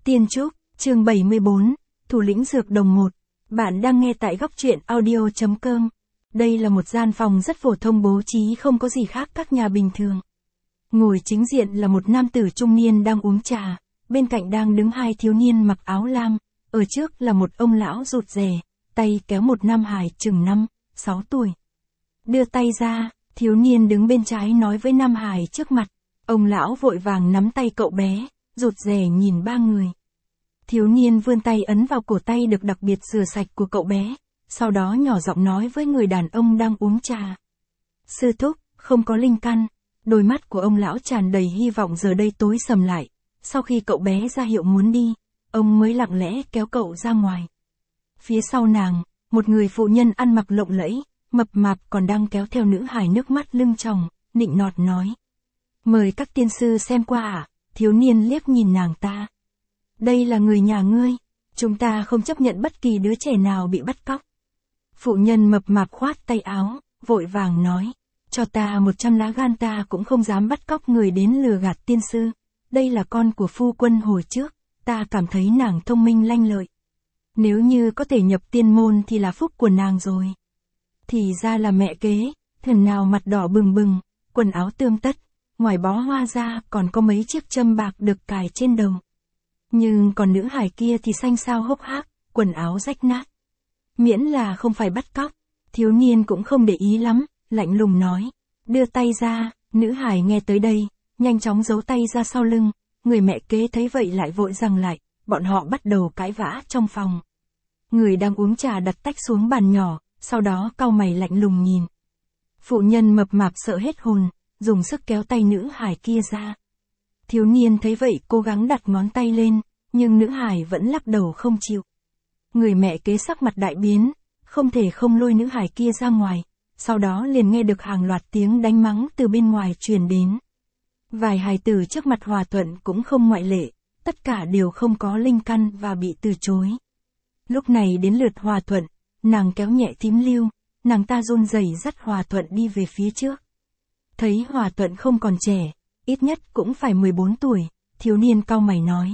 Tiên Trúc, chương 74, Thủ lĩnh Dược Đồng 1. Bạn đang nghe tại góc truyện audio.com. Đây là một gian phòng rất phổ thông bố trí không có gì khác các nhà bình thường. Ngồi chính diện là một nam tử trung niên đang uống trà, bên cạnh đang đứng hai thiếu niên mặc áo lam, ở trước là một ông lão rụt rè, tay kéo một nam hài chừng 5-6 tuổi. Đưa tay ra, thiếu niên đứng bên trái nói với nam hài trước mặt, ông lão vội vàng nắm tay cậu bé, rụt rè nhìn ba người. Thiếu niên vươn tay ấn vào cổ tay được đặc biệt rửa sạch của cậu bé, sau đó nhỏ giọng nói với người đàn ông đang uống trà. Sư thúc, không có linh căn. Đôi mắt của ông lão tràn đầy hy vọng giờ đây tối sầm lại, sau khi cậu bé ra hiệu muốn đi, ông mới lặng lẽ kéo cậu ra ngoài. Phía sau nàng, một người phụ nhân ăn mặc lộng lẫy, mập mạp còn đang kéo theo nữ hài nước mắt lưng tròng, nịnh nọt nói. Mời các tiên sư xem qua ạ. Thiếu niên liếc nhìn nàng ta. Đây là người nhà ngươi, chúng ta không chấp nhận bất kỳ đứa trẻ nào bị bắt cóc. Phụ nhân mập mạp khoát tay áo, vội vàng nói. Cho ta 100 lá gan ta cũng không dám bắt cóc người đến lừa gạt tiên sư. Đây là con của phu quân hồi trước, ta cảm thấy nàng thông minh lanh lợi. Nếu như có thể nhập tiên môn thì là phúc của nàng rồi. Thì ra là mẹ kế, thần nào mặt đỏ bừng bừng, quần áo tươm tất, ngoài bó hoa ra còn có mấy chiếc châm bạc được cài trên đầu. Nhưng còn nữ hài kia thì xanh xao hốc hác, quần áo rách nát. Miễn là không phải bắt cóc, thiếu niên cũng không để ý lắm, lạnh lùng nói. Đưa tay ra, nữ hài nghe tới đây, nhanh chóng giấu tay ra sau lưng, người mẹ kế thấy vậy lại vội giằng lại, bọn họ bắt đầu cãi vã trong phòng. Người đang uống trà đặt tách xuống bàn nhỏ, sau đó cau mày lạnh lùng nhìn. Phụ nhân mập mạp sợ hết hồn, dùng sức kéo tay nữ hài kia ra. Thiếu niên thấy vậy cố gắng đặt ngón tay lên, nhưng nữ hài vẫn lắc đầu không chịu. Người mẹ kế sắc mặt đại biến, không thể không lôi nữ hài kia ra ngoài, sau đó liền nghe được hàng loạt tiếng đánh mắng từ bên ngoài truyền đến. Vài hài tử trước mặt Hòa Thuận cũng không ngoại lệ, tất cả đều không có linh căn và bị từ chối. Lúc này đến lượt Hòa Thuận, nàng kéo nhẹ Thím Lưu, nàng ta run rẩy dắt Hòa Thuận đi về phía trước. Thấy Hòa Thuận không còn trẻ, ít nhất cũng phải 14 tuổi, thiếu niên cau mày nói.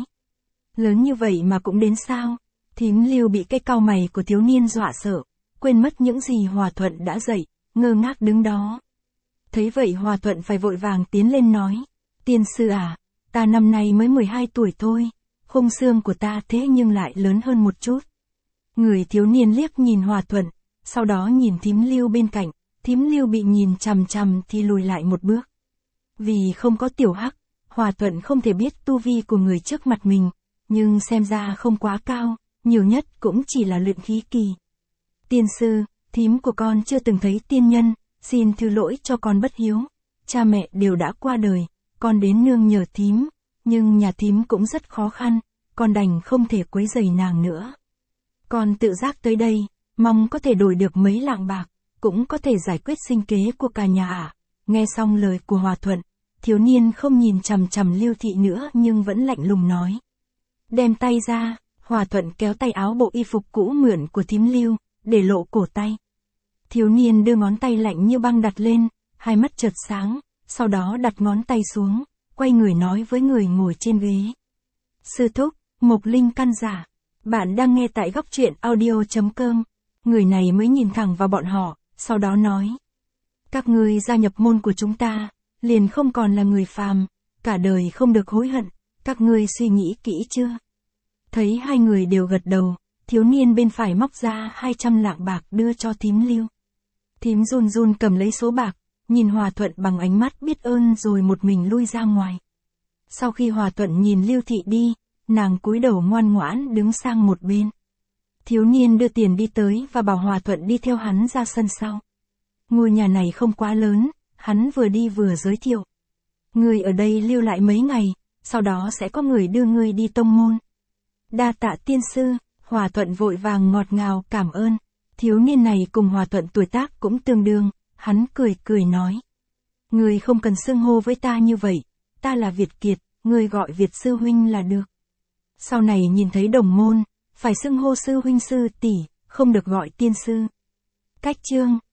Lớn như vậy mà cũng đến sao? Thím Lưu bị cái cau mày của thiếu niên dọa sợ, quên mất những gì Hòa Thuận đã dạy, ngơ ngác đứng đó. Thấy vậy Hòa Thuận phải vội vàng tiến lên nói. Tiên sư à, ta năm nay mới 12 tuổi thôi, khung xương của ta thế nhưng lại lớn hơn một chút. Người thiếu niên liếc nhìn Hòa Thuận, sau đó nhìn Thím Lưu bên cạnh, Thím Lưu bị nhìn chằm chằm thì lùi lại một bước. Vì không có tiểu hắc, Hòa Thuận không thể biết tu vi của người trước mặt mình, nhưng xem ra không quá cao, nhiều nhất cũng chỉ là luyện khí kỳ. Tiên sư, thím của con chưa từng thấy tiên nhân, xin thứ lỗi cho con bất hiếu. Cha mẹ đều đã qua đời, con đến nương nhờ thím, nhưng nhà thím cũng rất khó khăn, con đành không thể quấy rầy nàng nữa. Con tự giác tới đây, mong có thể đổi được mấy lạng bạc, cũng có thể giải quyết sinh kế của cả nhà ạ. Nghe xong lời của Hòa Thuận, thiếu niên không nhìn chằm chằm Lưu Thị nữa nhưng vẫn lạnh lùng nói. Đem tay ra, Hòa Thuận kéo tay áo bộ y phục cũ mượn của Thím Lưu, để lộ cổ tay. Thiếu niên đưa ngón tay lạnh như băng đặt lên, hai mắt chợt sáng, sau đó đặt ngón tay xuống, quay người nói với người ngồi trên ghế. Sư thúc, Mộc Linh căn giả. Bạn đang nghe tại góc truyện audio.com. Người này mới nhìn thẳng vào bọn họ, sau đó nói. Các ngươi gia nhập môn của chúng ta, liền không còn là người phàm, cả đời không được hối hận, các ngươi suy nghĩ kỹ chưa? Thấy hai người đều gật đầu, thiếu niên bên phải móc ra 200 lạng bạc đưa cho Thím Lưu. Thím run run cầm lấy số bạc, nhìn Hòa Thuận bằng ánh mắt biết ơn rồi một mình lui ra ngoài. Sau khi Hòa Thuận nhìn Lưu Thị đi, nàng cúi đầu ngoan ngoãn đứng sang một bên. Thiếu niên đưa tiền đi tới và bảo Hòa Thuận đi theo hắn ra sân sau. Ngôi nhà này không quá lớn, hắn vừa đi vừa giới thiệu. Ngươi ở đây lưu lại mấy ngày, sau đó sẽ có người đưa ngươi đi tông môn. Đa tạ tiên sư, Hòa Thuận vội vàng ngọt ngào cảm ơn. Thiếu niên này cùng Hòa Thuận tuổi tác cũng tương đương, hắn cười cười nói. Ngươi không cần xưng hô với ta như vậy, ta là Việt Kiệt, ngươi gọi Việt sư huynh là được. Sau này nhìn thấy đồng môn, phải xưng hô sư huynh sư tỷ, không được gọi tiên sư. Cách chương